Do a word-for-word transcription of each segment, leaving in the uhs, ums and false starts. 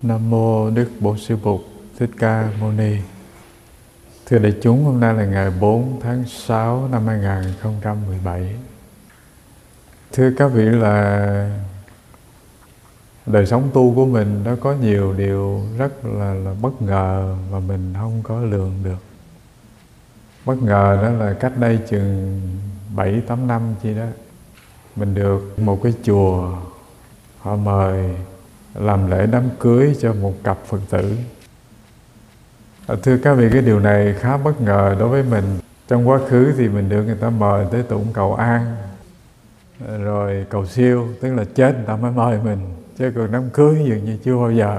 Nam mô Đức Bổn Sư Bụt Thích Ca Mâu Ni. Thưa đại chúng, hôm nay là ngày bốn tháng sáu năm hai nghìn không trăm mười bảy. Thưa các vị, là đời sống tu của mình nó có nhiều điều rất là, là bất ngờ mà mình không có lường được. Bất ngờ đó là cách đây chừng bảy tám năm chi đó, mình được một cái chùa họ mời làm lễ đám cưới cho một cặp Phật tử. Thưa các vị, cái điều này khá bất ngờ đối với mình. Trong quá khứ thì mình được người ta mời tới tụng cầu an, rồi cầu siêu, tức là chết người ta mới mời mình, chứ còn đám cưới dường như chưa bao giờ.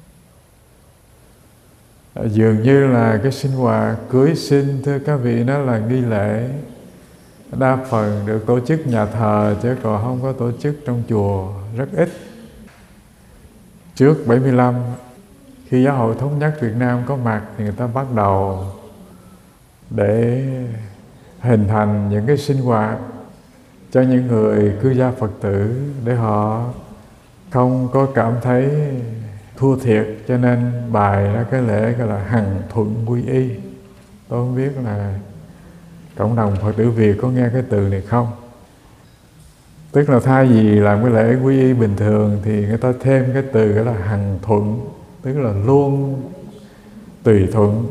Dường như là cái sinh hoạt cưới xin, thưa các vị, nó là nghi lễ đa phần được tổ chức nhà thờ, chứ còn không có tổ chức trong chùa, rất ít. Trước bảy mươi lăm, khi Giáo hội Thống nhất Việt Nam có mặt thì người ta bắt đầu để hình thành những cái sinh hoạt cho những người cư gia Phật tử, để họ không có cảm thấy thua thiệt, cho nên bài ra cái lễ gọi là hằng thuận quy y. Tôi không biết là cộng đồng Phật tử Việt có nghe cái từ này không. Tức là thay vì làm cái lễ quy y bình thường thì người ta thêm cái từ gọi là hằng thuận, tức là luôn tùy thuận,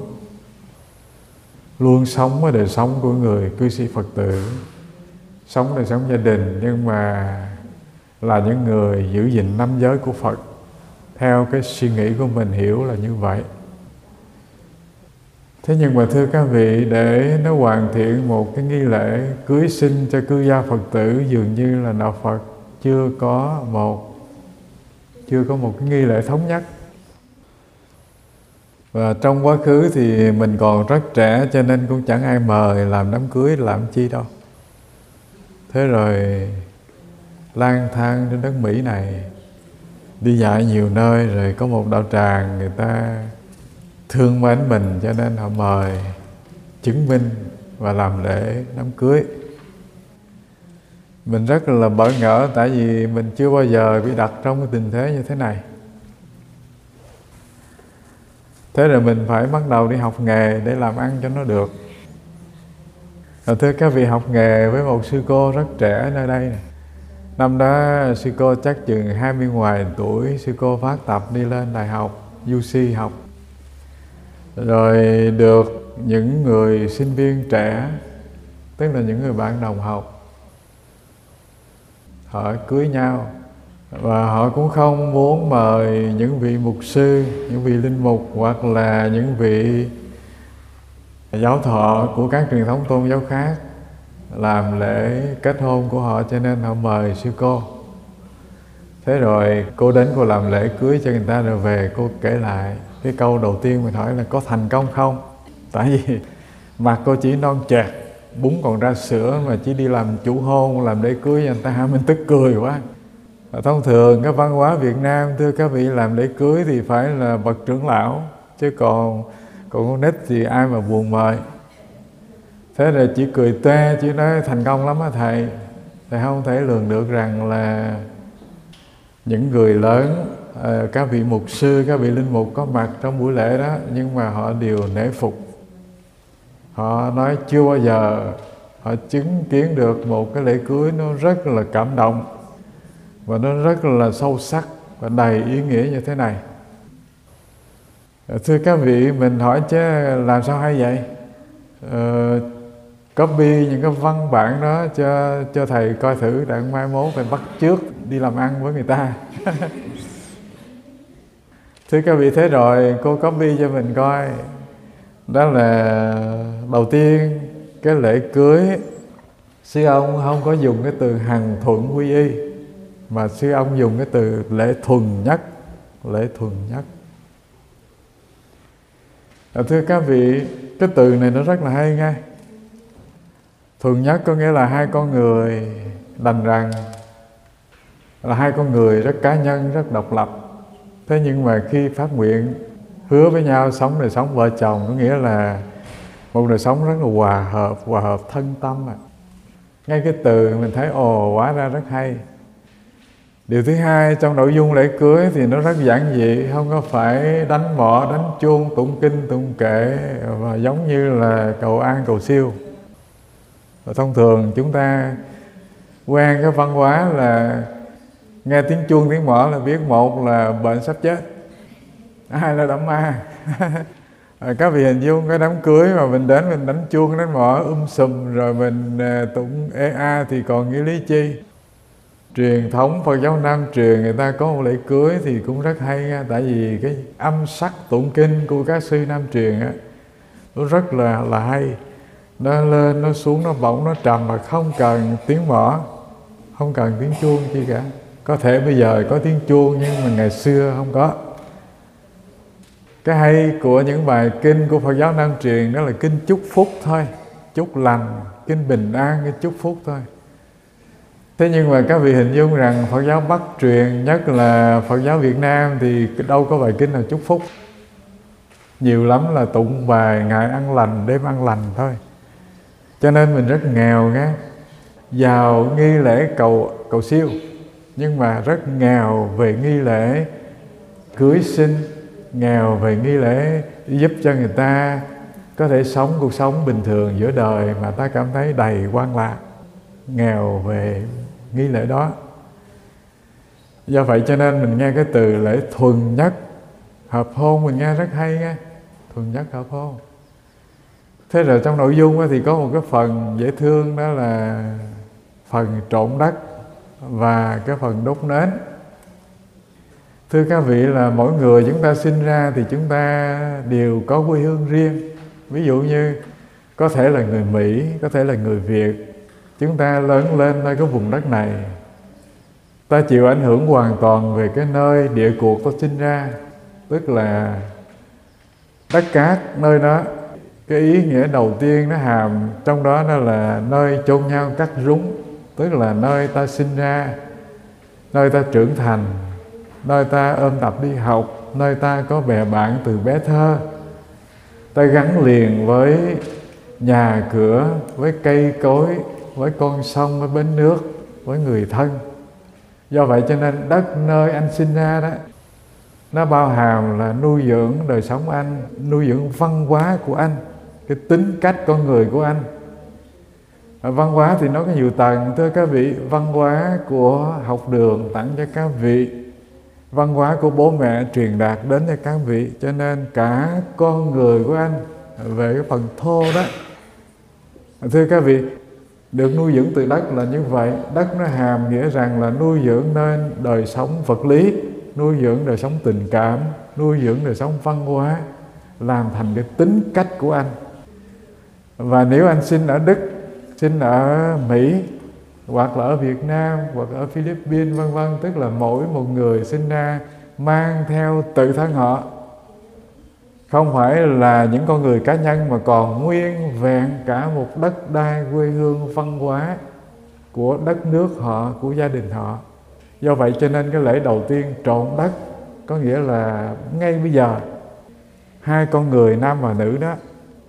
luôn sống với đời sống của người cư sĩ Phật tử, sống đời sống gia đình, nhưng mà là những người giữ gìn năm giới của Phật. Theo cái suy nghĩ của mình hiểu là như vậy. Thế nhưng mà thưa các vị, để nó hoàn thiện một cái nghi lễ cưới xin cho cư gia Phật tử, dường như là đạo Phật chưa có một chưa có một cái nghi lễ thống nhất. Và trong quá khứ thì mình còn rất trẻ, cho nên cũng chẳng ai mời làm đám cưới làm chi đâu. Thế rồi lang thang trên đất Mỹ này, đi dạy nhiều nơi, rồi có một đạo tràng người ta thương mến mình, cho nên họ mời chứng minh và làm lễ đám cưới. Mình rất là bỡ ngỡ, tại vì mình chưa bao giờ bị đặt trong cái tình thế như thế này. Thế rồi mình phải bắt đầu đi học nghề để làm ăn cho nó được. Rồi thưa các vị, học nghề với một sư cô rất trẻ nơi đây này. Năm đó sư cô chắc chừng hai mươi ngoài tuổi, sư cô phát tập đi lên đại học u xê học. Rồi được những người sinh viên trẻ, tức là những người bạn đồng học, họ cưới nhau. Và họ cũng không muốn mời những vị mục sư, những vị linh mục hoặc là những vị giáo thọ của các truyền thống tôn giáo khác làm lễ kết hôn của họ, cho nên họ mời sư cô. Thế rồi cô đến cô làm lễ cưới cho người ta, rồi về cô kể lại. Cái câu đầu tiên mình hỏi là có thành công không? Tại vì mặt cô chỉ non chẹt, bún còn ra sữa, mà chỉ đi làm chủ hôn, làm lễ cưới cho người ta, mình tức cười quá. Và thông thường cái văn hóa Việt Nam, thưa các vị, làm lễ cưới thì phải là bậc trưởng lão, chứ còn còn con nít thì ai mà buồn mời. Thế rồi chỉ cười toe, chỉ nói thành công lắm á thầy. Thầy không thể lường được rằng là những người lớn, các vị mục sư, các vị linh mục có mặt trong buổi lễ đó, nhưng mà họ đều nể phục. Họ nói chưa bao giờ họ chứng kiến được một cái lễ cưới nó rất là cảm động, và nó rất là sâu sắc và đầy ý nghĩa như thế này. Thưa các vị, mình hỏi chứ làm sao hay vậy? Ờ, copy những cái văn bản đó cho cho thầy coi thử, đặng mai mốt thầy bắt chước đi làm ăn với người ta. Thưa các vị, thế rồi cô copy cho mình coi. Đó là đầu tiên cái lễ cưới, sư ông không có dùng cái từ hằng thuận quy y, mà sư ông dùng cái từ lễ thuần nhất. Lễ thuần nhất. À, thưa các vị, cái từ này nó rất là hay nghe. Thuần nhất có nghĩa là hai con người đành rằng là hai con người rất cá nhân, rất độc lập. Thế nhưng mà khi phát nguyện hứa với nhau sống đời sống vợ chồng, có nghĩa là một đời sống rất là hòa hợp, hòa hợp thân tâm. À. Ngay cái từ mình thấy ồ, hóa ra rất hay. Điều thứ hai, trong nội dung lễ cưới thì nó rất giản dị, không có phải đánh mõ, đánh chuông, tụng kinh, tụng kệ và giống như là cầu an, cầu siêu. Và thông thường chúng ta quen cái văn hóa là nghe tiếng chuông, tiếng mõ là biết một là bệnh sắp chết, hai là đám ma. Các vị hình dung cái đám cưới mà mình đến mình đánh chuông, đánh mõ um sùm rồi mình tụng ê a thì còn nghĩa lý chi. Truyền thống Phật giáo Nam truyền người ta có một lễ cưới thì cũng rất hay nha. Tại vì cái âm sắc tụng kinh của các sư Nam truyền á, nó rất là là hay. Nó lên, nó xuống, nó bổng, nó trầm mà không cần tiếng mõ, không cần tiếng chuông chi cả. Có thể bây giờ có tiếng chuông nhưng mà ngày xưa không có. Cái hay của những bài kinh của Phật giáo Nam truyền đó là kinh chúc phúc thôi, chúc lành, kinh bình an, cái chúc phúc thôi. Thế nhưng mà các vị hình dung rằng Phật giáo Bắc truyền, nhất là Phật giáo Việt Nam thì đâu có bài kinh nào chúc phúc. Nhiều lắm là tụng bài ngày ăn lành, đêm ăn lành thôi. Cho nên mình rất nghèo nghe, giàu nghi lễ cầu cầu siêu, nhưng mà rất nghèo về nghi lễ cưới sinh, nghèo về nghi lễ giúp cho người ta có thể sống cuộc sống bình thường giữa đời mà ta cảm thấy đầy quan lạc. Nghèo về nghi lễ đó. Do vậy cho nên mình nghe cái từ lễ thuần nhất hợp hôn mình nghe rất hay nghe, thuần nhất hợp hôn. Thế rồi trong nội dung thì có một cái phần dễ thương, đó là phần trộn đất và cái phần đốt nến. Thưa các vị là mỗi người chúng ta sinh ra thì chúng ta đều có quê hương riêng. Ví dụ như có thể là người Mỹ, có thể là người Việt. Chúng ta lớn lên nơi cái vùng đất này, ta chịu ảnh hưởng hoàn toàn về cái nơi địa cuộc ta sinh ra, tức là đất cát nơi đó. Cái ý nghĩa đầu tiên nó hàm trong đó đó là nơi chôn nhau cắt rúng, tức là nơi ta sinh ra, nơi ta trưởng thành, nơi ta ôm tập đi học, nơi ta có bè bạn từ bé thơ. Ta gắn liền với nhà cửa, với cây cối, với con sông, với bến nước, với người thân. Do vậy cho nên đất nơi anh sinh ra đó, nó bao hàm là nuôi dưỡng đời sống anh, nuôi dưỡng văn hóa của anh, cái tính cách con người của anh. Văn hóa thì nó có nhiều tầng, thưa các vị. Văn hóa của học đường tặng cho các vị, văn hóa của bố mẹ truyền đạt đến cho các vị. Cho nên cả con người của anh về cái phần thô đó, thưa các vị, được nuôi dưỡng từ đất là như vậy. Đất nó hàm nghĩa rằng là nuôi dưỡng nên đời sống vật lý, nuôi dưỡng đời sống tình cảm, nuôi dưỡng đời sống văn hóa, làm thành cái tính cách của anh. Và nếu anh sinh ở Đức, sinh ở Mỹ, hoặc là ở Việt Nam, hoặc ở Philippines vân vân, tức là mỗi một người sinh ra mang theo tự thân họ, không phải là những con người cá nhân mà còn nguyên vẹn cả một đất đai, quê hương, văn hóa của đất nước họ, của gia đình họ. Do vậy cho nên cái lễ đầu tiên trộn đất có nghĩa là ngay bây giờ hai con người nam và nữ đó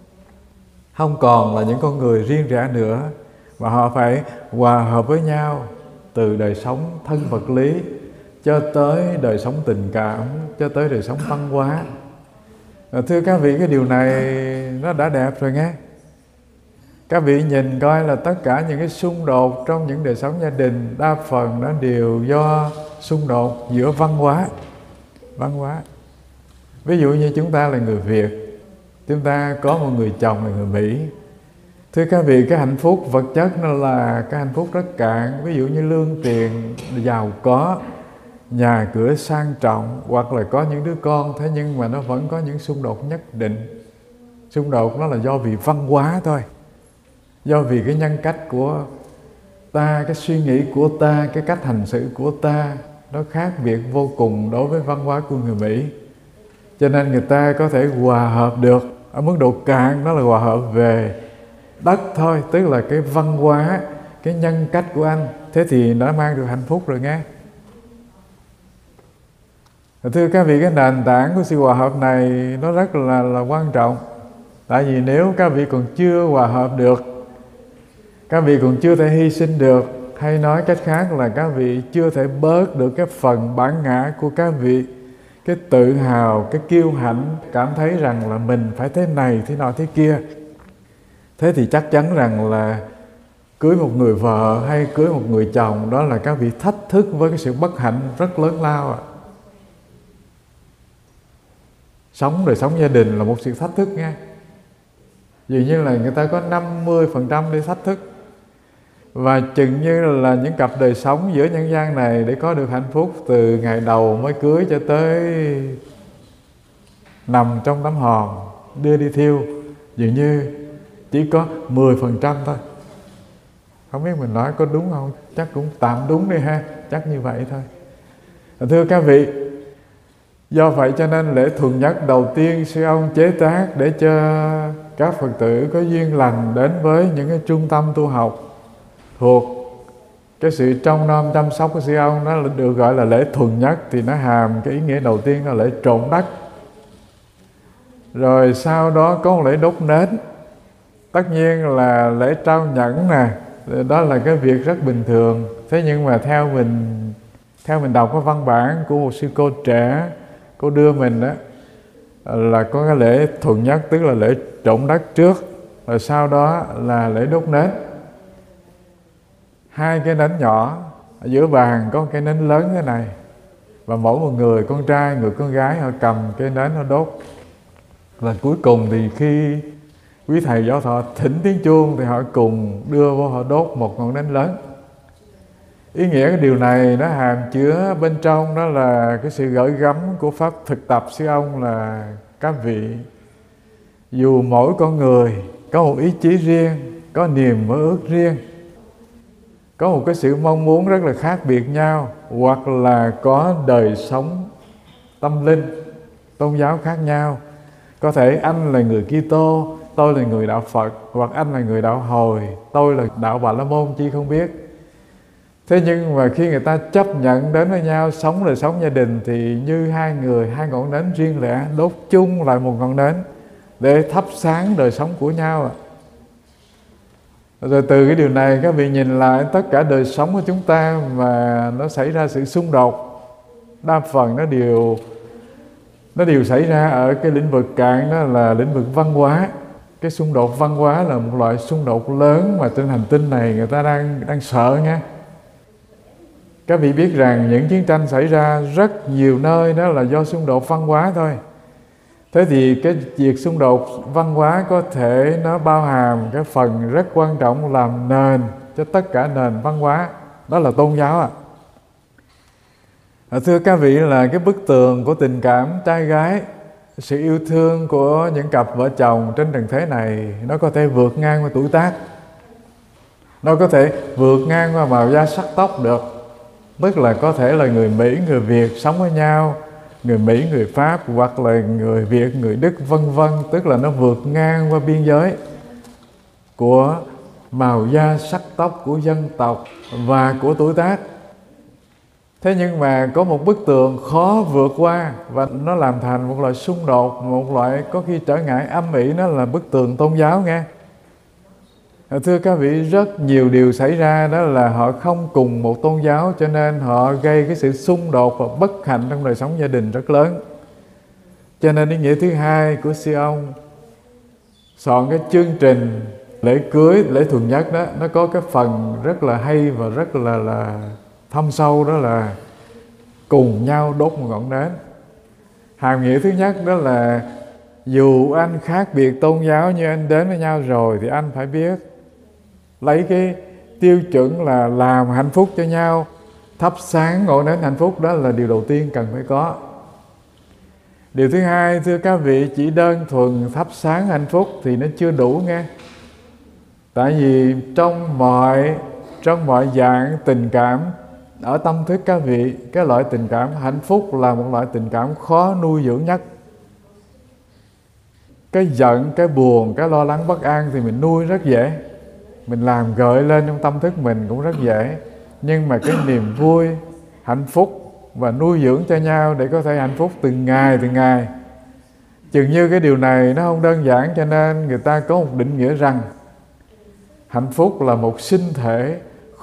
không còn là những con người riêng rẽ nữa, mà họ phải hòa hợp với nhau từ đời sống thân vật lý cho tới đời sống tình cảm, cho tới đời sống văn hóa. À, thưa các vị, cái điều này nó đã đẹp rồi nghe. Các vị nhìn coi là tất cả những cái xung đột trong những đời sống gia đình đa phần nó đều do xung đột giữa văn hóa. Văn hóa. Ví dụ như chúng ta là người Việt, chúng ta có một người chồng là người Mỹ. Thưa các vị, cái hạnh phúc vật chất nó là cái hạnh phúc rất cạn. Ví dụ như lương tiền giàu có, nhà cửa sang trọng, hoặc là có những đứa con, thế nhưng mà nó vẫn có những xung đột nhất định. Xung đột nó là do vì văn hóa thôi, do vì cái nhân cách của ta, cái suy nghĩ của ta, cái cách hành xử của ta nó khác biệt vô cùng đối với văn hóa của người Mỹ. Cho nên người ta có thể hòa hợp được ở mức độ cạn, đó là hòa hợp về đất thôi, tức là cái văn hóa, cái nhân cách của anh, thế thì đã mang được hạnh phúc rồi nghe. Thưa các vị, cái nền tảng của sự hòa hợp này nó rất là, là quan trọng. Tại vì nếu các vị còn chưa hòa hợp được, các vị còn chưa thể hy sinh được, hay nói cách khác là các vị chưa thể bớt được cái phần bản ngã của các vị, cái tự hào, cái kiêu hãnh, cảm thấy rằng là mình phải thế này, thế nọ, thế kia. Thế thì chắc chắn rằng là cưới một người vợ hay cưới một người chồng, đó là các vị thách thức với cái sự bất hạnh rất lớn lao ạ. Sống đời sống gia đình là một sự thách thức nha. Dường như là người ta có năm mươi phần trăm đi thách thức. Và chừng như là những cặp đời sống giữa nhân gian này để có được hạnh phúc từ ngày đầu mới cưới cho tới nằm trong tấm hòm đưa đi thiêu, dường như chỉ có mười phần trăm thôi. Không biết mình nói có đúng không? Chắc cũng tạm đúng đi ha, chắc như vậy thôi. Thưa các vị, do vậy cho nên lễ thuần nhất đầu tiên sư ông chế tác để cho các Phật tử có duyên lành đến với những cái trung tâm tu học thuộc cái sự trông nom chăm sóc của sư ông, nó được gọi là lễ thuần nhất, thì nó hàm cái ý nghĩa đầu tiên là lễ trộn đất. Rồi sau đó có một lễ đốt nến. Tất nhiên là lễ trao nhẫn nè, đó là cái việc rất bình thường. Thế nhưng mà theo mình theo mình đọc cái văn bản của một sư cô trẻ, cô đưa mình đó là có cái lễ thuần nhất, tức là lễ trộn đất trước, rồi sau đó là lễ đốt nến. Hai cái nến nhỏ, ở giữa bàn có cái nến lớn thế này, và mỗi một người, con trai, người con gái, họ cầm cái nến họ đốt. Và cuối cùng thì khi quý thầy giáo thọ thỉnh tiếng chuông thì họ cùng đưa vô họ đốt một ngọn nến lớn. Ý nghĩa cái điều này nó hàm chứa bên trong đó là cái sự gửi gắm của pháp thực tập sư ông là các vị, dù mỗi con người có một ý chí riêng, có niềm mơ ước riêng, có một cái sự mong muốn rất là khác biệt nhau, hoặc là có đời sống tâm linh, tôn giáo khác nhau. Có thể anh là người Kitô, tôi là người đạo Phật, hoặc anh là người đạo Hồi, tôi là đạo Bà La Môn, chi không biết. Thế nhưng mà khi người ta chấp nhận đến với nhau, sống đời sống gia đình, thì như hai người, hai ngọn nến riêng lẻ đốt chung lại một ngọn nến để thắp sáng đời sống của nhau. Rồi từ cái điều này các vị nhìn lại tất cả đời sống của chúng ta mà nó xảy ra sự xung đột, đa phần nó đều nó đều xảy ra ở cái lĩnh vực cạn, đó là lĩnh vực văn hóa. Cái xung đột văn hóa là một loại xung đột lớn mà trên hành tinh này người ta đang đang sợ nha. Các vị biết rằng những chiến tranh xảy ra rất nhiều nơi đó là do xung đột văn hóa thôi. Thế thì cái việc xung đột văn hóa có thể nó bao hàm cái phần rất quan trọng làm nền cho tất cả nền văn hóa, đó là tôn giáo ạ. À, thưa các vị, là cái bức tường của tình cảm trai gái, sự yêu thương của những cặp vợ chồng trên trần thế này, nó có thể vượt ngang qua tuổi tác, nó có thể vượt ngang qua màu da sắc tóc được. Tức là có thể là người Mỹ, người Việt sống với nhau, người Mỹ, người Pháp, hoặc là người Việt, người Đức, vân vân. Tức là nó vượt ngang qua biên giới của màu da sắc tóc, của dân tộc và của tuổi tác. Thế nhưng mà có một bức tường khó vượt qua, và nó làm thành một loại xung đột, một loại có khi trở ngại âm ỉ, nó là bức tường tôn giáo nghe. Thưa các vị, rất nhiều điều xảy ra đó là họ không cùng một tôn giáo, cho nên họ gây cái sự xung đột và bất hạnh trong đời sống gia đình rất lớn. Cho nên ý nghĩa thứ hai của sư ông soạn cái chương trình lễ cưới, lễ thuần nhất đó, nó có cái phần rất là hay và rất là là thâm sâu, đó là cùng nhau đốt một ngọn nến. Hàm nghĩa thứ nhất đó là dù anh khác biệt tôn giáo, như anh đến với nhau rồi thì anh phải biết lấy cái tiêu chuẩn là làm hạnh phúc cho nhau, thắp sáng ngọn nến hạnh phúc, đó là điều đầu tiên cần phải có. Điều thứ hai, thưa các vị, chỉ đơn thuần thắp sáng hạnh phúc thì nó chưa đủ nghe. Tại vì trong mọi trong mọi dạng tình cảm ở tâm thức các vị, cái loại tình cảm hạnh phúc là một loại tình cảm khó nuôi dưỡng nhất. Cái giận, cái buồn, cái lo lắng bất an thì mình nuôi rất dễ, mình làm gợi lên trong tâm thức mình cũng rất dễ. Nhưng mà cái niềm vui, hạnh phúc và nuôi dưỡng cho nhau để có thể hạnh phúc từng ngày từng ngày, chừng như cái điều này nó không đơn giản. Cho nên người ta có một định nghĩa rằng hạnh phúc là một sinh thể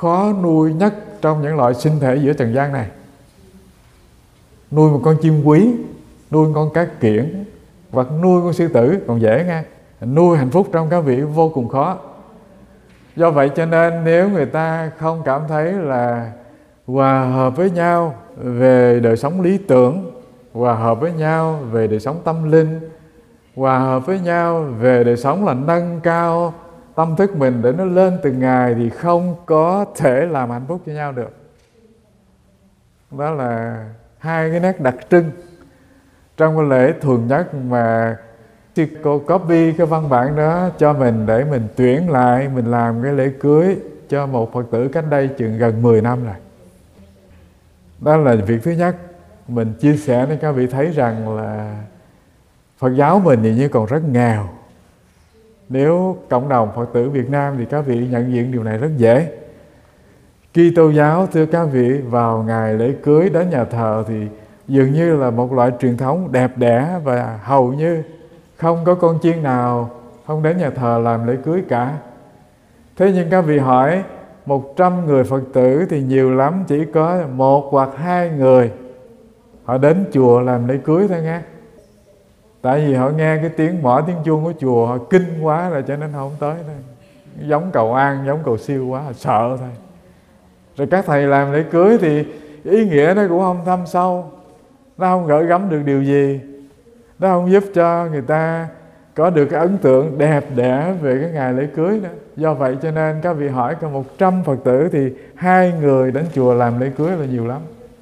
khó nuôi nhất trong những loại sinh thể giữa trần gian này. Nuôi một con chim quý, nuôi con cá kiển, hoặc nuôi con sư tử còn dễ nghe. Nuôi hạnh phúc trong các vị vô cùng khó. Do vậy cho nên nếu người ta không cảm thấy là hòa hợp với nhau về đời sống lý tưởng, hòa hợp với nhau về đời sống tâm linh, hòa hợp với nhau về đời sống là nâng cao tâm thức mình để nó lên từng ngày, thì không có thể làm hạnh phúc cho nhau được. Đó là hai cái nét đặc trưng trong cái lễ thường nhất mà sư cô copy cái văn bản đó cho mình để mình tuyển lại, mình làm cái lễ cưới cho một Phật tử cách đây chừng gần mười năm rồi. Đó là việc thứ nhất. Mình chia sẻ để các vị thấy rằng là Phật giáo mình thì như còn rất nghèo. Nếu cộng đồng Phật tử Việt Nam thì các vị nhận diện điều này rất dễ. Kitô giáo thưa các vị, vào ngày lễ cưới đến nhà thờ thì dường như là một loại truyền thống đẹp đẽ, và hầu như không có con chiên nào không đến nhà thờ làm lễ cưới cả. Thế nhưng các vị hỏi một trăm người Phật tử thì nhiều lắm chỉ có một hoặc hai người họ đến chùa làm lễ cưới thôi nghe. Tại vì họ nghe cái tiếng mõ tiếng chuông của chùa họ kinh quá rồi cho nên họ không tới thôi. Giống cầu an, giống cầu siêu quá, họ sợ thôi. Rồi các thầy làm lễ cưới thì ý nghĩa nó cũng không thâm sâu, nó không gửi gắm được điều gì, nó không giúp cho người ta có được cái ấn tượng đẹp đẽ về cái ngày lễ cưới nữa. Do vậy cho nên các vị hỏi có một trăm Phật tử thì hai người đến chùa làm lễ cưới là nhiều lắm.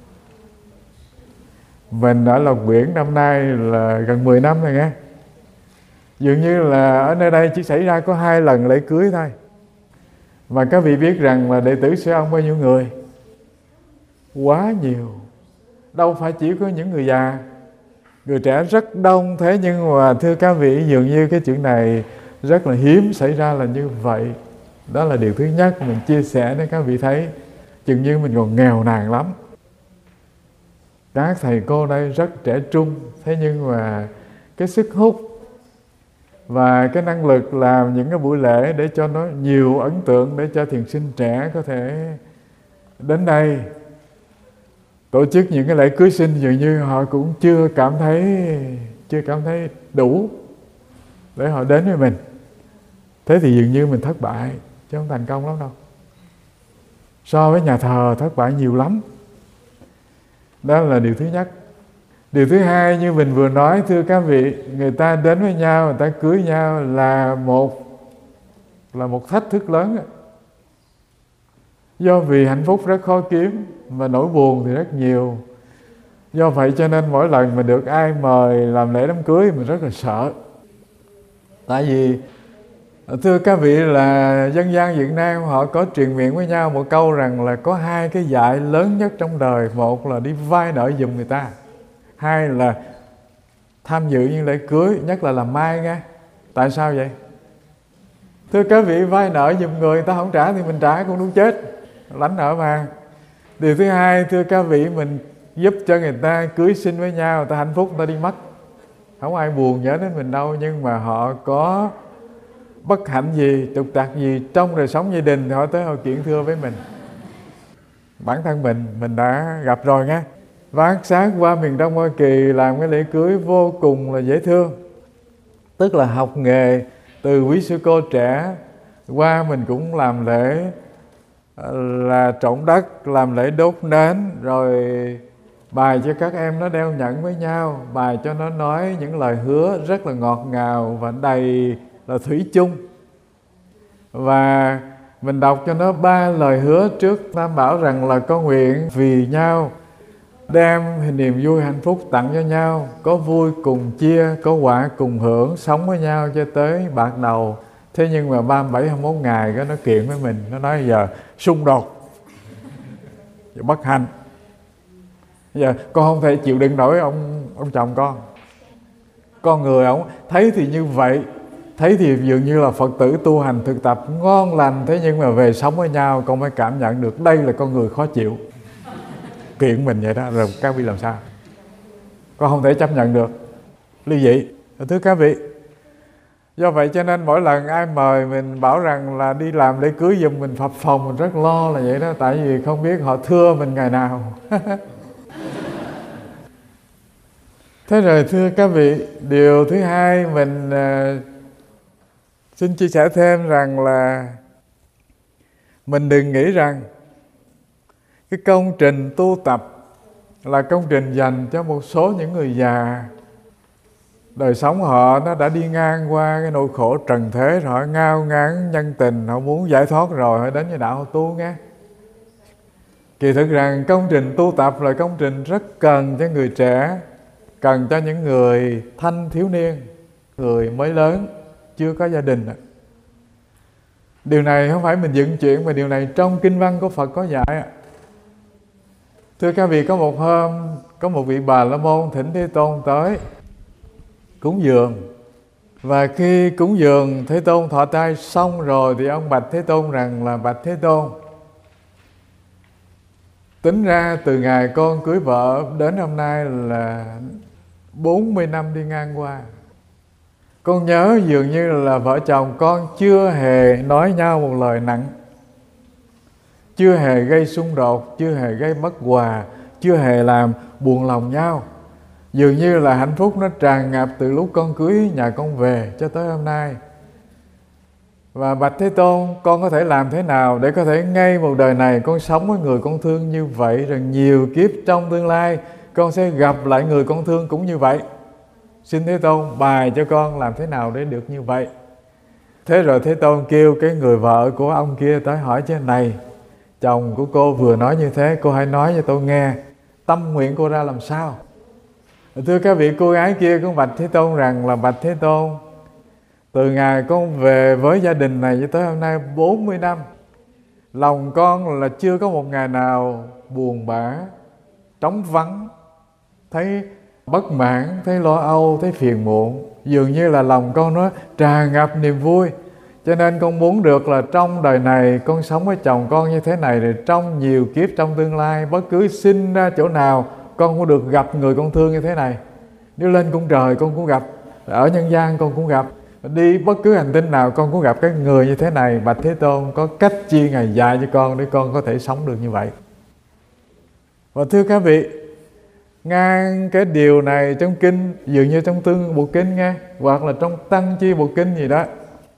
Mình ở Lộc Biển năm nay là gần mười năm rồi nghe. Dường như là ở nơi đây chỉ xảy ra có hai lần lễ cưới thôi. Mà các vị biết rằng là đệ tử sư ông bao nhiêu người? Quá nhiều. Đâu phải chỉ có những người già, người trẻ rất đông. Thế nhưng mà thưa các vị, dường như cái chuyện này rất là hiếm xảy ra là như vậy. Đó là điều thứ nhất mình chia sẻ để các vị thấy chừng như mình còn nghèo nàn lắm. Các thầy cô đây rất trẻ trung, thế nhưng mà cái sức hút và cái năng lực làm những cái buổi lễ để cho nó nhiều ấn tượng, để cho thiền sinh trẻ có thể đến đây tổ chức những cái lễ cưới sinh, dường như họ cũng chưa cảm thấy chưa cảm thấy đủ để họ đến với mình. Thế thì dường như mình thất bại chứ không thành công lắm đâu. So với nhà thờ thất bại nhiều lắm. Đó là điều thứ nhất. Điều thứ hai, như mình vừa nói thưa các vị, người ta đến với nhau, người ta cưới nhau là một là một thách thức lớn. Do vì hạnh phúc rất khó kiếm, mà nỗi buồn thì rất nhiều. Do vậy cho nên mỗi lần mà được ai mời làm lễ đám cưới mình rất là sợ. Tại vì thưa các vị là dân gian Việt Nam họ có truyền miệng với nhau một câu rằng là có hai cái dại lớn nhất trong đời. Một là đi vay nợ giùm người ta, hai là tham dự những lễ cưới, nhất là làm mai nghe. Tại sao vậy? Thưa các vị, vay nợ giùm người, người ta không trả thì mình trả cũng đúng chết, lãnh nợ mà. Điều thứ hai, thưa các vị, mình giúp cho người ta cưới sinh với nhau, người ta hạnh phúc, người ta đi mất, không ai buồn nhớ đến mình đâu. Nhưng mà họ có bất hạnh gì, trục trặc gì trong đời sống gia đình thì họ tới họ kiện thưa với mình. Bản thân mình, mình đã gặp rồi nghe. Vác xác qua miền Đông Hoa Kỳ làm cái lễ cưới vô cùng là dễ thương. Tức là học nghề từ quý sư cô trẻ qua, mình cũng làm lễ là trộn đất, làm lễ đốt nến, rồi bài cho các em nó đeo nhẫn với nhau, bài cho nó nói những lời hứa rất là ngọt ngào và đầy là thủy chung. Và mình đọc cho nó ba lời hứa trước, Tam bảo rằng là con nguyện vì nhau đem niềm vui hạnh phúc tặng cho nhau, có vui cùng chia, có quả cùng hưởng, sống với nhau cho tới bạc đầu. Thế nhưng mà ba mươi bảy, hai mươi mốt ngày cái nó kiện với mình, nó nói giờ xung đột, giờ bất hạnh, giờ con không thể chịu đựng nổi ông ông chồng con. Con người ông thấy thì như vậy, thấy thì dường như là Phật tử tu hành thực tập ngon lành, thế nhưng mà về sống với nhau con mới cảm nhận được đây là con người khó chịu. Kiện mình vậy đó, rồi các vị làm sao? Con không thể chấp nhận được ly dị. Thưa các vị, Do vậy cho nên mỗi lần ai mời mình bảo rằng là đi làm lễ cưới giùm mình phập phồng, mình rất lo là vậy đó. Tại vì không biết họ thưa mình ngày nào. Thế rồi thưa các vị, điều thứ hai mình uh, xin chia sẻ thêm rằng là mình đừng nghĩ rằng cái công trình tu tập là công trình dành cho một số những người già. Đời sống họ nó đã đi ngang qua cái nỗi khổ trần thế rồi, họ ngao ngán nhân tình, họ muốn giải thoát rồi, họ đến với đạo họ tu nghe. Kỳ thực rằng công trình tu tập là công trình rất cần cho người trẻ, cần cho những người thanh thiếu niên, người mới lớn, chưa có gia đình. Điều này không phải mình dựng chuyện, mà điều này trong kinh văn của Phật có dạy. Thưa các vị, có một hôm có một vị Bà La Môn thỉnh Thế Tôn tới cúng dường. Và khi cúng dường Thế Tôn thọ trai xong rồi thì ông bạch Thế Tôn rằng là: bạch Thế Tôn, tính ra từ ngày con cưới vợ đến hôm nay là bốn mươi năm đi ngang qua. Con nhớ dường như là vợ chồng con chưa hề nói nhau một lời nặng, chưa hề gây xung đột, chưa hề gây bất hòa, chưa hề làm buồn lòng nhau. Dường như là hạnh phúc nó tràn ngập từ lúc con cưới nhà con về cho tới hôm nay. Và bạch Thế Tôn, con có thể làm thế nào để có thể ngay một đời này con sống với người con thương như vậy, rồi nhiều kiếp trong tương lai con sẽ gặp lại người con thương cũng như vậy. Xin Thế Tôn bài cho con làm thế nào để được như vậy. Thế rồi Thế Tôn kêu cái người vợ của ông kia tới hỏi chứ: này, chồng của cô vừa nói như thế, cô hãy nói cho tôi nghe tâm nguyện cô ra làm sao. Thưa các vị, cô gái kia cũng bạch Thế Tôn rằng là: bạch Thế Tôn, từ ngày con về với gia đình này cho tới hôm nay bốn mươi năm, lòng con là chưa có một ngày nào buồn bã, trống vắng, thấy bất mãn, thấy lo âu, thấy phiền muộn. Dường như là lòng con nó tràn ngập niềm vui. Cho nên con muốn được là trong đời này con sống với chồng con như thế này, rồi trong nhiều kiếp trong tương lai, bất cứ sinh ra chỗ nào con cũng được gặp người con thương như thế này. Nếu lên cung trời con cũng gặp, ở nhân gian con cũng gặp, đi bất cứ hành tinh nào con cũng gặp cái người như thế này. Bạch Thế Tôn, có cách chi Ngài dạy cho con để con có thể sống được như vậy. Và thưa các vị, ngang cái điều này trong kinh, dường như trong Tương Bộ Kinh nghe, hoặc là trong Tăng Chi Bộ Kinh gì đó,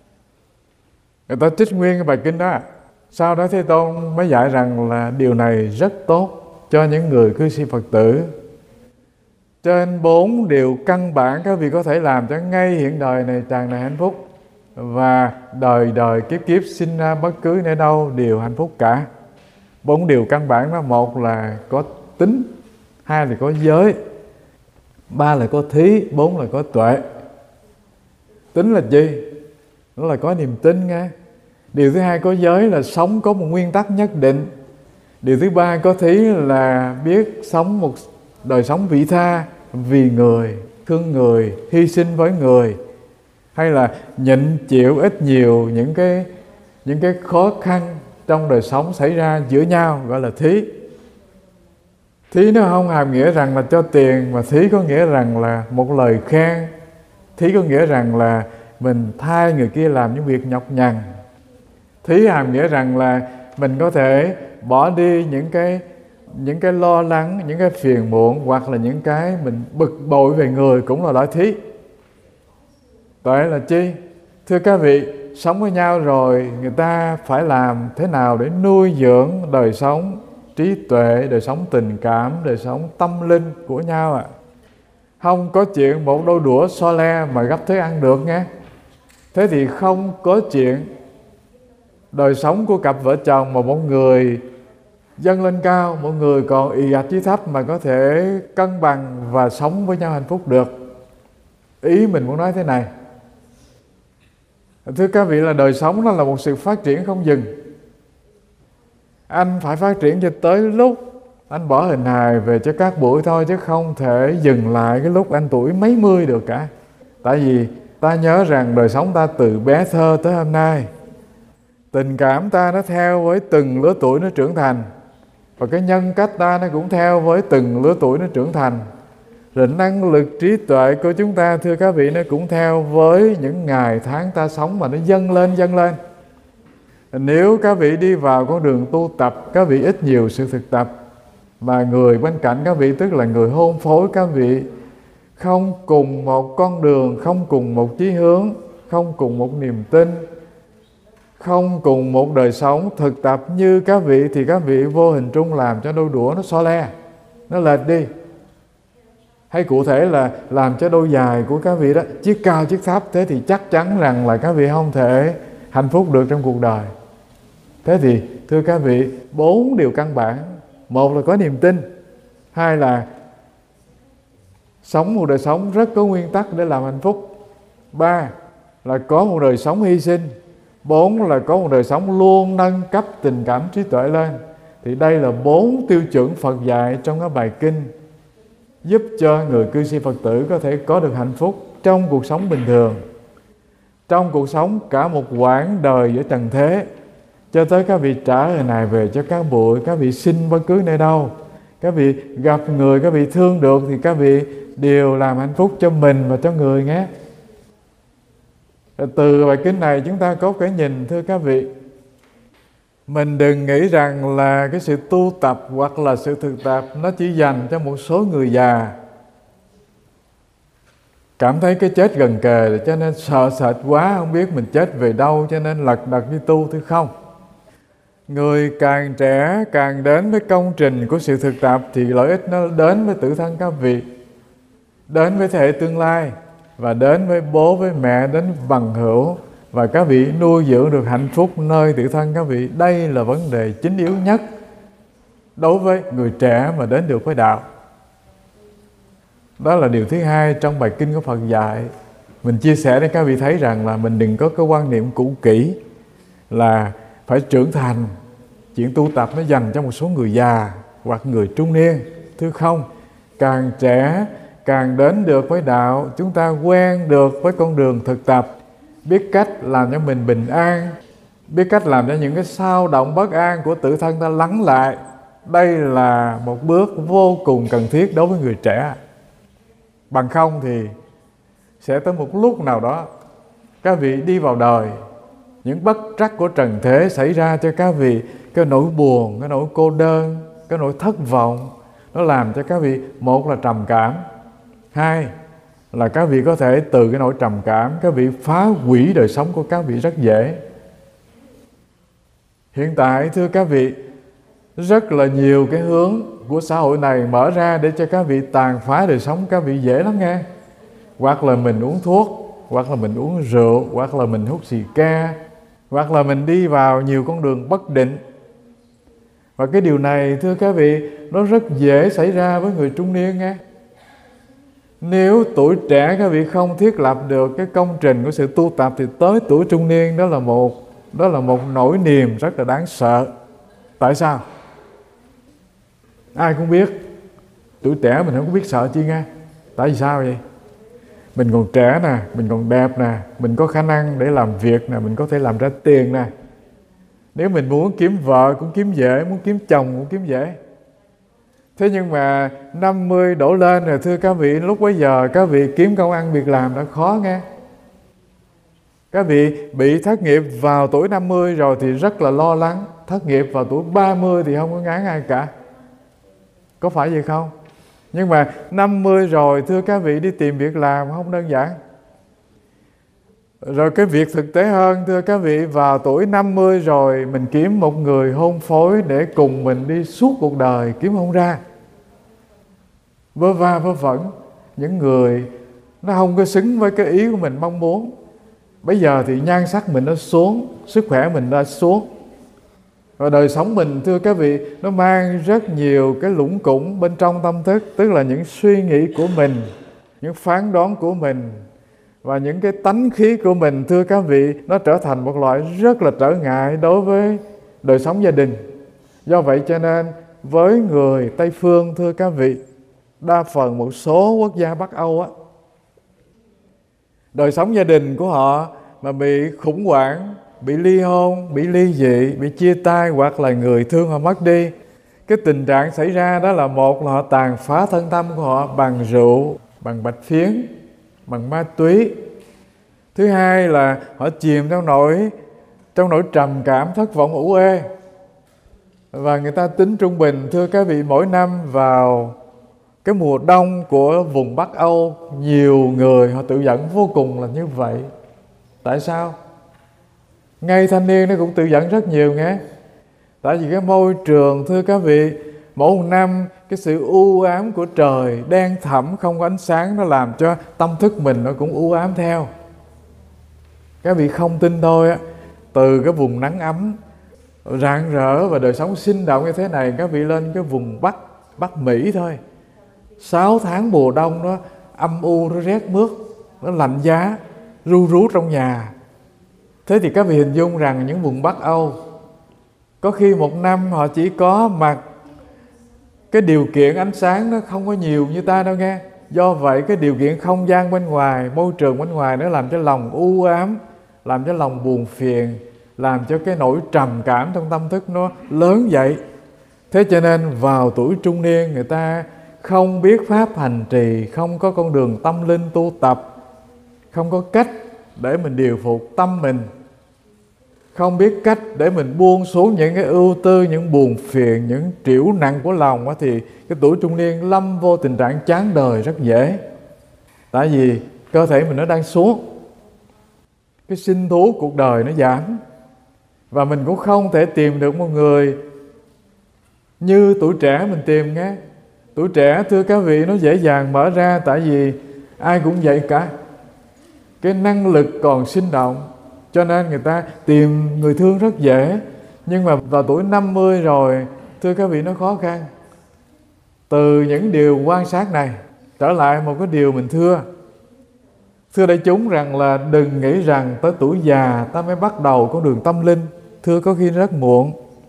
người ta trích nguyên cái bài kinh đó. Sau đó Thế Tôn mới dạy rằng là điều này rất tốt cho những người cư sĩ Phật tử. Trên bốn điều căn bản các vị có thể làm cho ngay hiện đời này tràn đầy hạnh phúc, và đời đời kiếp kiếp sinh ra bất cứ nơi đâu đều hạnh phúc cả. Bốn điều căn bản đó: một là có tính, hai là có giới, ba là có thí, bốn là có tuệ. Tính là gì? Đó là có niềm tin nghe. Điều thứ hai có giới là sống có một nguyên tắc nhất định. Điều thứ ba có thí là biết sống một đời sống vị tha, vì người, thương người, hy sinh với người, hay là nhịn chịu ít nhiều những cái những cái khó khăn trong đời sống xảy ra giữa nhau, gọi là thí. Thí nó không hàm nghĩa rằng là cho tiền, mà thí có nghĩa rằng là một lời khen. Thí có nghĩa rằng là mình thay người kia làm những việc nhọc nhằn. Thí hàm nghĩa rằng là mình có thể bỏ đi những cái những cái lo lắng, những cái phiền muộn, hoặc là những cái mình bực bội về người, cũng là loại thí. Tuệ là chi? Thưa các vị, sống với nhau rồi người ta phải làm thế nào để nuôi dưỡng đời sống trí tuệ, đời sống tình cảm, đời sống tâm linh của nhau ạ. À. Không có chuyện một đôi đũa so le mà gấp thế ăn được nghe. Thế thì không có chuyện đời sống của cặp vợ chồng mà một người dâng lên cao, một người còn ì ạch dưới thấp mà có thể cân bằng và sống với nhau hạnh phúc được. Ý mình muốn nói thế này. Thưa các vị, là đời sống nó là một sự phát triển không dừng. Anh phải phát triển cho tới lúc anh bỏ hình hài về cho các buổi thôi, chứ không thể dừng lại cái lúc anh tuổi mấy mươi được cả. Tại vì ta nhớ rằng đời sống ta từ bé thơ tới hôm nay, tình cảm ta nó theo với từng lứa tuổi nó trưởng thành, và cái nhân cách ta nó cũng theo với từng lứa tuổi nó trưởng thành. Rồi năng lực trí tuệ của chúng ta, thưa các vị, nó cũng theo với những ngày tháng ta sống mà nó dâng lên dâng lên. Nếu các vị đi vào con đường tu tập, các vị ít nhiều sự thực tập, mà người bên cạnh các vị, tức là người hôn phối các vị, không cùng một con đường, không cùng một chí hướng, không cùng một niềm tin, không cùng một đời sống thực tập như các vị, thì các vị vô hình trung làm cho đôi đũa nó xo le, nó lệch đi. Hay cụ thể là làm cho đôi giày của các vị đó, chiếc cao chiếc thấp, thế thì chắc chắn rằng là các vị không thể hạnh phúc được trong cuộc đời. Thế thì thưa các vị, bốn điều căn bản: một là có niềm tin, hai là sống một đời sống rất có nguyên tắc để làm hạnh phúc, ba là có một đời sống hy sinh, bốn là có một đời sống luôn nâng cấp tình cảm trí tuệ lên. Thì đây là bốn tiêu chuẩn Phật dạy trong các bài kinh, giúp cho người cư sĩ Phật tử có thể có được hạnh phúc trong cuộc sống bình thường, trong cuộc sống cả một quãng đời ở trần thế, cho tới các vị trả lời này về cho các bụi, các vị sinh bất cứ nơi đâu, các vị gặp người các vị thương được thì các vị đều làm hạnh phúc cho mình và cho người nhé. Từ bài kinh này chúng ta có cái nhìn, thưa các vị, mình đừng nghĩ rằng là cái sự tu tập hoặc là sự thực tập nó chỉ dành cho một số người già, cảm thấy cái chết gần kề cho nên sợ sệt quá, không biết mình chết về đâu cho nên lật đật đi tu, thứ không. Người càng trẻ càng đến với công trình của sự thực tập thì lợi ích nó đến với tự thân các vị, đến với thế hệ tương lai, và đến với bố, với mẹ, đến bằng hữu, và các vị nuôi dưỡng được hạnh phúc nơi tự thân các vị. Đây là vấn đề chính yếu nhất đối với người trẻ mà đến được với đạo. Đó là điều thứ hai trong bài kinh của Phật dạy. Mình chia sẻ để các vị thấy rằng là mình đừng có cái quan niệm cũ kỹ là phải trưởng thành, chuyện tu tập nó dành cho một số người già hoặc người trung niên. Thưa không, càng trẻ càng đến được với đạo, chúng ta quen được với con đường thực tập, biết cách làm cho mình bình an, biết cách làm cho những cái xao động bất an của tự thân ta lắng lại. Đây là một bước vô cùng cần thiết đối với người trẻ. Bằng không thì sẽ tới một lúc nào đó các vị đi vào đời, những bất trắc của trần thế xảy ra cho các vị, cái nỗi buồn, cái nỗi cô đơn, cái nỗi thất vọng, nó làm cho các vị, một là trầm cảm, hai là các vị có thể từ cái nỗi trầm cảm các vị phá hủy đời sống của các vị rất dễ. Hiện tại thưa các vị, rất là nhiều cái hướng của xã hội này mở ra để cho các vị tàn phá đời sống các vị dễ lắm nghe. Hoặc là mình uống thuốc, hoặc là mình uống rượu, hoặc là mình hút xì ke, hoặc là mình đi vào nhiều con đường bất định. Và cái điều này thưa các vị, nó rất dễ xảy ra với người trung niên nghe. Nếu tuổi trẻ các vị không thiết lập được cái công trình của sự tu tập thì tới tuổi trung niên đó là một đó là một nỗi niềm rất là đáng sợ. Tại sao? Ai cũng biết tuổi trẻ mình không có biết sợ chi nghe. Tại vì sao vậy? Mình còn trẻ nè, mình còn đẹp nè, mình có khả năng để làm việc nè, mình có thể làm ra tiền nè. Nếu mình muốn kiếm vợ cũng kiếm dễ, muốn kiếm chồng cũng kiếm dễ. Thế nhưng mà năm mươi đổ lên rồi thưa các vị, lúc bấy giờ các vị kiếm công ăn việc làm đã khó nghe. Các vị bị thất nghiệp vào tuổi năm mươi rồi thì rất là lo lắng, thất nghiệp vào tuổi ba mươi thì không có ngán ai cả. Có phải vậy không? Nhưng mà năm mươi rồi thưa các vị, đi tìm việc làm không đơn giản. Rồi cái việc thực tế hơn thưa các vị, vào tuổi năm mươi rồi mình kiếm một người hôn phối để cùng mình đi suốt cuộc đời kiếm không ra. Vơ va vơ vẩn, những người nó không có xứng với cái ý của mình mong muốn. Bây giờ thì nhan sắc mình nó xuống, sức khỏe mình đã xuống. Và đời sống mình thưa các vị, nó mang rất nhiều cái lũng củng bên trong tâm thức, tức là những suy nghĩ của mình, những phán đoán của mình và những cái tánh khí của mình thưa các vị, nó trở thành một loại rất là trở ngại đối với đời sống gia đình. Do vậy cho nên với người Tây Phương thưa các vị, đa phần một số quốc gia Bắc Âu á, đời sống gia đình của họ mà bị khủng hoảng, bị ly hôn, bị ly dị, bị chia tay hoặc là người thương họ mất đi, cái tình trạng xảy ra đó là một là họ tàn phá thân tâm của họ bằng rượu, bằng bạch phiến, bằng ma túy. Thứ hai là họ chìm trong nỗi trong nỗi trầm cảm, thất vọng, ủ ê. Và người ta tính trung bình, thưa các vị, mỗi năm vào cái mùa đông của vùng Bắc Âu, nhiều người họ tự dẫn vô cùng là như vậy. Tại sao? Ngay thanh niên nó cũng tự dẫn rất nhiều nghe. Tại vì cái môi trường, thưa các vị, mỗi một năm cái sự u ám của trời đen thẳm không có ánh sáng, nó làm cho tâm thức mình nó cũng u ám theo. Các vị không tin thôi á, từ cái vùng nắng ấm rạng rỡ và đời sống sinh động như thế này, các vị lên cái vùng Bắc Bắc Mỹ thôi, sáu tháng mùa đông nó âm u, nó rét mướt, nó lạnh giá, ru rú trong nhà. Thế thì các vị hình dung rằng những vùng Bắc Âu có khi một năm họ chỉ có mặc cái điều kiện ánh sáng nó không có nhiều như ta đâu nghe. Do vậy cái điều kiện không gian bên ngoài, môi trường bên ngoài nó làm cho lòng u ám, làm cho lòng buồn phiền, làm cho cái nỗi trầm cảm trong tâm thức nó lớn dậy. Thế cho nên vào tuổi trung niên người ta không biết pháp hành trì, không có con đường tâm linh tu tập, không có cách để mình điều phục tâm mình, không biết cách để mình buông xuống những cái ưu tư, những buồn phiền, những trĩu nặng của lòng đó, thì cái tuổi trung niên lâm vô tình trạng chán đời rất dễ. Tại vì cơ thể mình nó đang xuống, cái sinh thú cuộc đời nó giảm, và mình cũng không thể tìm được một người như tuổi trẻ mình tìm nghe. Tuổi trẻ, thưa các vị, nó dễ dàng mở ra, tại vì ai cũng vậy cả. Cái năng lực còn sinh động, cho nên người ta tìm người thương rất dễ. Nhưng mà vào tuổi năm mươi rồi, thưa các vị, nó khó khăn. Từ những điều quan sát này trở lại một cái điều mình thưa Thưa đại chúng rằng là đừng nghĩ rằng tới tuổi già ta mới bắt đầu con đường tâm linh. Thưa, có khi rất muộn.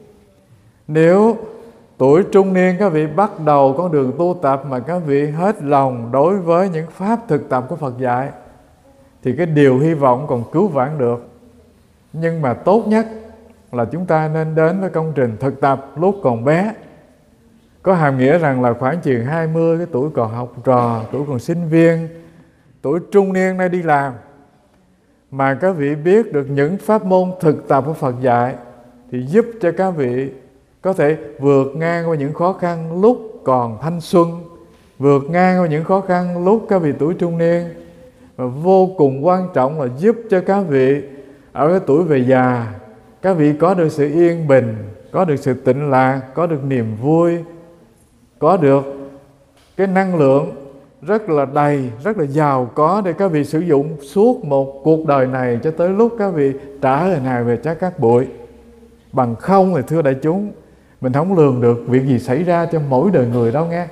Nếu tuổi trung niên các vị bắt đầu con đường tu tập mà các vị hết lòng đối với những pháp thực tập của Phật dạy, thì cái điều hy vọng còn cứu vãn được. Nhưng mà tốt nhất là chúng ta nên đến với công trình thực tập lúc còn bé. Có hàm nghĩa rằng là khoảng chừng hai mươi, cái tuổi còn học trò, tuổi còn sinh viên, tuổi trung niên nay đi làm, mà các vị biết được những pháp môn thực tập của Phật dạy, thì giúp cho các vị có thể vượt ngang qua những khó khăn lúc còn thanh xuân, vượt ngang qua những khó khăn lúc các vị tuổi trung niên. Và vô cùng quan trọng là giúp cho các vị ở cái tuổi về già, các vị có được sự yên bình, có được sự tịnh lạc, có được niềm vui, có được cái năng lượng rất là đầy, rất là giàu có để các vị sử dụng suốt một cuộc đời này cho tới lúc các vị trả hình hài về trái cát bụi. Bằng không thì thưa đại chúng, mình không lường được việc gì xảy ra cho mỗi đời người đâu nghe.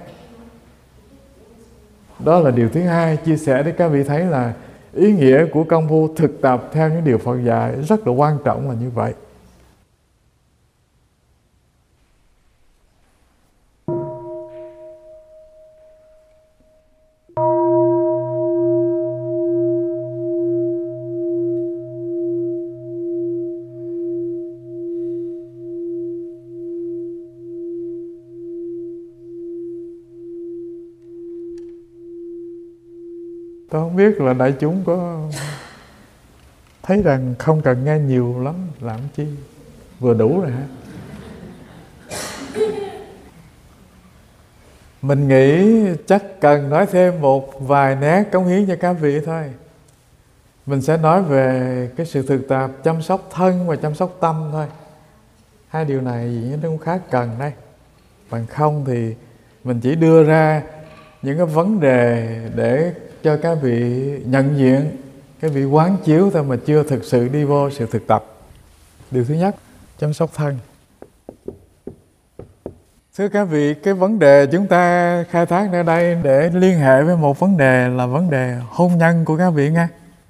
Đó là điều thứ hai, chia sẻ để các vị thấy là ý nghĩa của công phu thực tập theo những điều Phật dạy rất là quan trọng là như vậy. Tôi không biết là đại chúng có thấy rằng không cần nghe nhiều lắm, làm chi, vừa đủ rồi hả? Mình nghĩ chắc cần nói thêm một vài nét cống hiến cho các vị thôi. Mình sẽ nói về cái sự thực tập chăm sóc thân và chăm sóc tâm thôi. Hai điều này nó cũng khá cần đây. Bằng không thì mình chỉ đưa ra những cái vấn đề để cho các vị nhận diện, các vị quán chiếu thôi, mà chưa thực sự đi vô sự thực tập. Điều thứ nhất, chăm sóc thân. Thưa các vị, cái vấn đề chúng ta khai thác ở đây để liên hệ với một vấn đề là vấn đề hôn nhân của các vị nghe.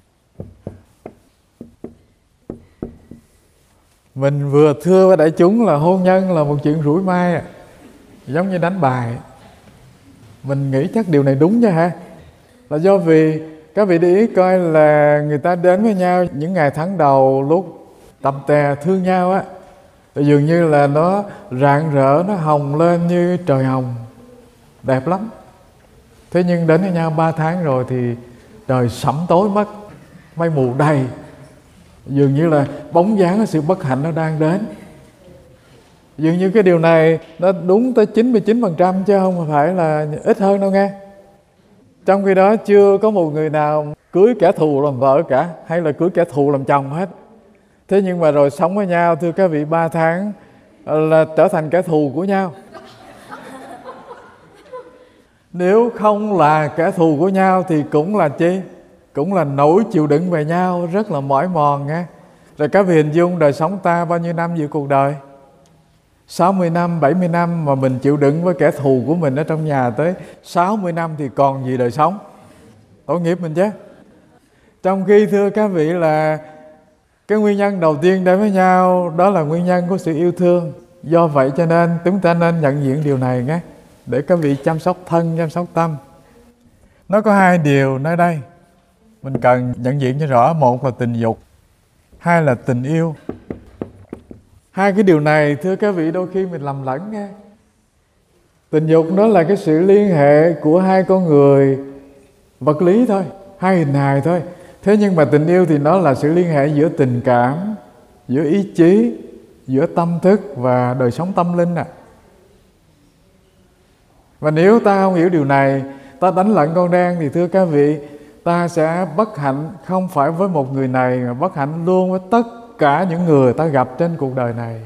Mình vừa thưa với đại chúng là hôn nhân là một chuyện rủi mai, giống như đánh bài. Mình nghĩ chắc điều này đúng chứ hả? Là do vì các vị để ý coi là người ta đến với nhau những ngày tháng đầu lúc tập tè thương nhau á, Dường như là nó rạng rỡ, nó hồng lên như trời hồng, đẹp lắm. Thế nhưng đến với nhau ba tháng rồi thì trời sẫm tối mất, mây mù đầy. Dường như là bóng dáng của sự bất hạnh nó đang đến. Dường như cái điều này nó đúng tới chín mươi chín phần trăm chứ không phải là ít hơn đâu nghe. Trong khi đó chưa có một người nào cưới kẻ thù làm vợ cả, hay là cưới kẻ thù làm chồng hết. Thế nhưng mà rồi sống với nhau, thưa các vị, ba tháng là trở thành kẻ thù của nhau. Nếu không là kẻ thù của nhau thì cũng là chi? Cũng là nỗi chịu đựng về nhau rất là mỏi mòn nghe. Rồi các vị hình dung đời sống ta bao nhiêu năm giữa cuộc đời? sáu mươi năm, bảy mươi năm mà mình chịu đựng với kẻ thù của mình ở trong nhà tới sáu mươi năm thì còn gì đời sống? Tội nghiệp mình chứ. Trong khi thưa các vị là cái nguyên nhân đầu tiên đến với nhau đó là nguyên nhân của sự yêu thương. Do vậy cho nên chúng ta nên nhận diện điều này nhé, để các vị chăm sóc thân, chăm sóc tâm. Nó có hai điều nơi đây mình cần nhận diện cho rõ. Một là tình dục, hai là tình yêu. Hai cái điều này thưa các vị đôi khi mình lầm lẫn nghe. Tình dục đó là cái sự liên hệ của hai con người vật lý thôi, hai hình hài thôi. Thế nhưng mà tình yêu thì nó là sự liên hệ giữa tình cảm, giữa ý chí, giữa tâm thức và đời sống tâm linh à. Và nếu ta không hiểu điều này, ta đánh lận con đen thì thưa các vị, ta sẽ bất hạnh không phải với một người này mà bất hạnh luôn với tất cả những người ta gặp trên cuộc đời này.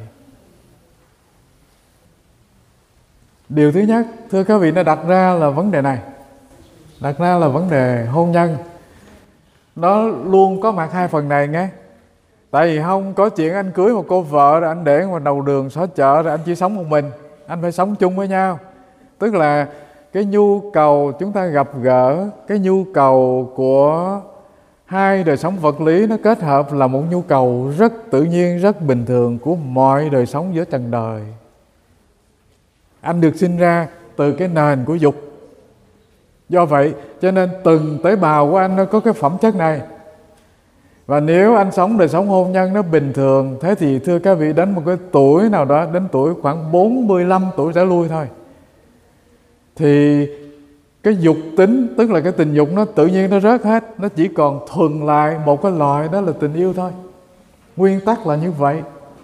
Điều thứ nhất, thưa các vị, nó đặt ra là vấn đề này. Đặt ra là vấn đề hôn nhân. Nó luôn có mặt hai phần này nghe. Tại vì không có chuyện anh cưới một cô vợ rồi anh để ngoài đầu đường xó chợ rồi anh chỉ sống một mình. Anh phải sống chung với nhau. Tức là cái nhu cầu chúng ta gặp gỡ, cái nhu cầu của hai đời sống vật lý nó kết hợp là một nhu cầu rất tự nhiên, rất bình thường của mọi đời sống giữa trần đời. Anh được sinh ra từ cái nền của dục. Do vậy cho nên từng tế bào của anh nó có cái phẩm chất này. Và nếu anh sống đời sống hôn nhân nó bình thường, thế thì thưa các vị, đến một cái tuổi nào đó, đến tuổi khoảng bốn mươi lăm tuổi trở lui thôi, thì cái dục tính, tức là cái tình dục nó tự nhiên nó rớt hết. Nó chỉ còn thuần lại một cái loại, đó là tình yêu thôi. Nguyên tắc là như vậy.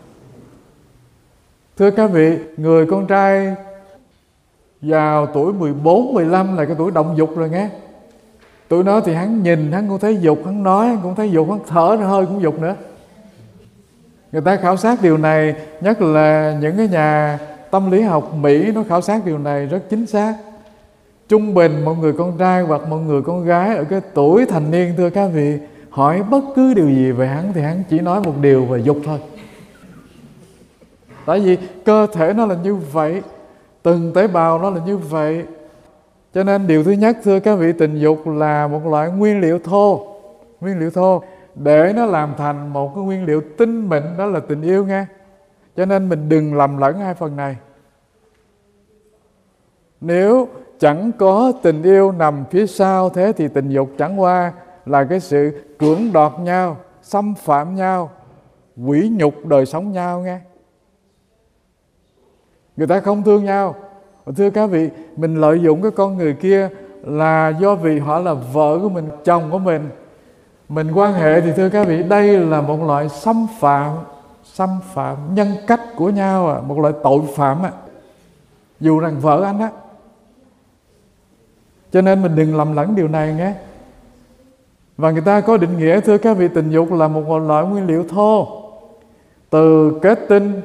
Thưa các vị, người con trai vào tuổi mười bốn, mười lăm là cái tuổi động dục rồi nghe. Tuổi đó thì hắn nhìn, hắn cũng thấy dục, hắn nói, hắn cũng thấy dục, hắn thở ra hơi cũng dục nữa. Người ta khảo sát điều này, nhất là những cái nhà tâm lý học Mỹ, nó khảo sát điều này rất chính xác. Trung bình một người con trai hoặc một người con gái ở cái tuổi thành niên, thưa các vị, hỏi bất cứ điều gì về hắn thì hắn chỉ nói một điều về dục thôi. Tại vì cơ thể nó là như vậy, từng tế bào nó là như vậy. Cho nên điều thứ nhất, thưa các vị, tình dục là một loại nguyên liệu thô. Nguyên liệu thô để nó làm thành một cái nguyên liệu tinh mịn, đó là tình yêu nghe. Cho nên mình đừng lầm lẫn hai phần này. Nếu chẳng có tình yêu nằm phía sau, thế thì tình dục chẳng qua là cái sự cưỡng đoạt nhau, xâm phạm nhau, quỷ nhục đời sống nhau nghe. Người ta không thương nhau. Thưa các vị, mình lợi dụng cái con người kia là do vì họ là vợ của mình, chồng của mình. Mình quan hệ thì thưa các vị, đây là một loại xâm phạm, xâm phạm nhân cách của nhau, à, một loại tội phạm à. Dù rằng vợ anh á. Cho nên mình đừng lầm lẫn điều này nhé. Và người ta có định nghĩa, thưa các vị, tình dục là một loại nguyên liệu thô. Từ kết tinh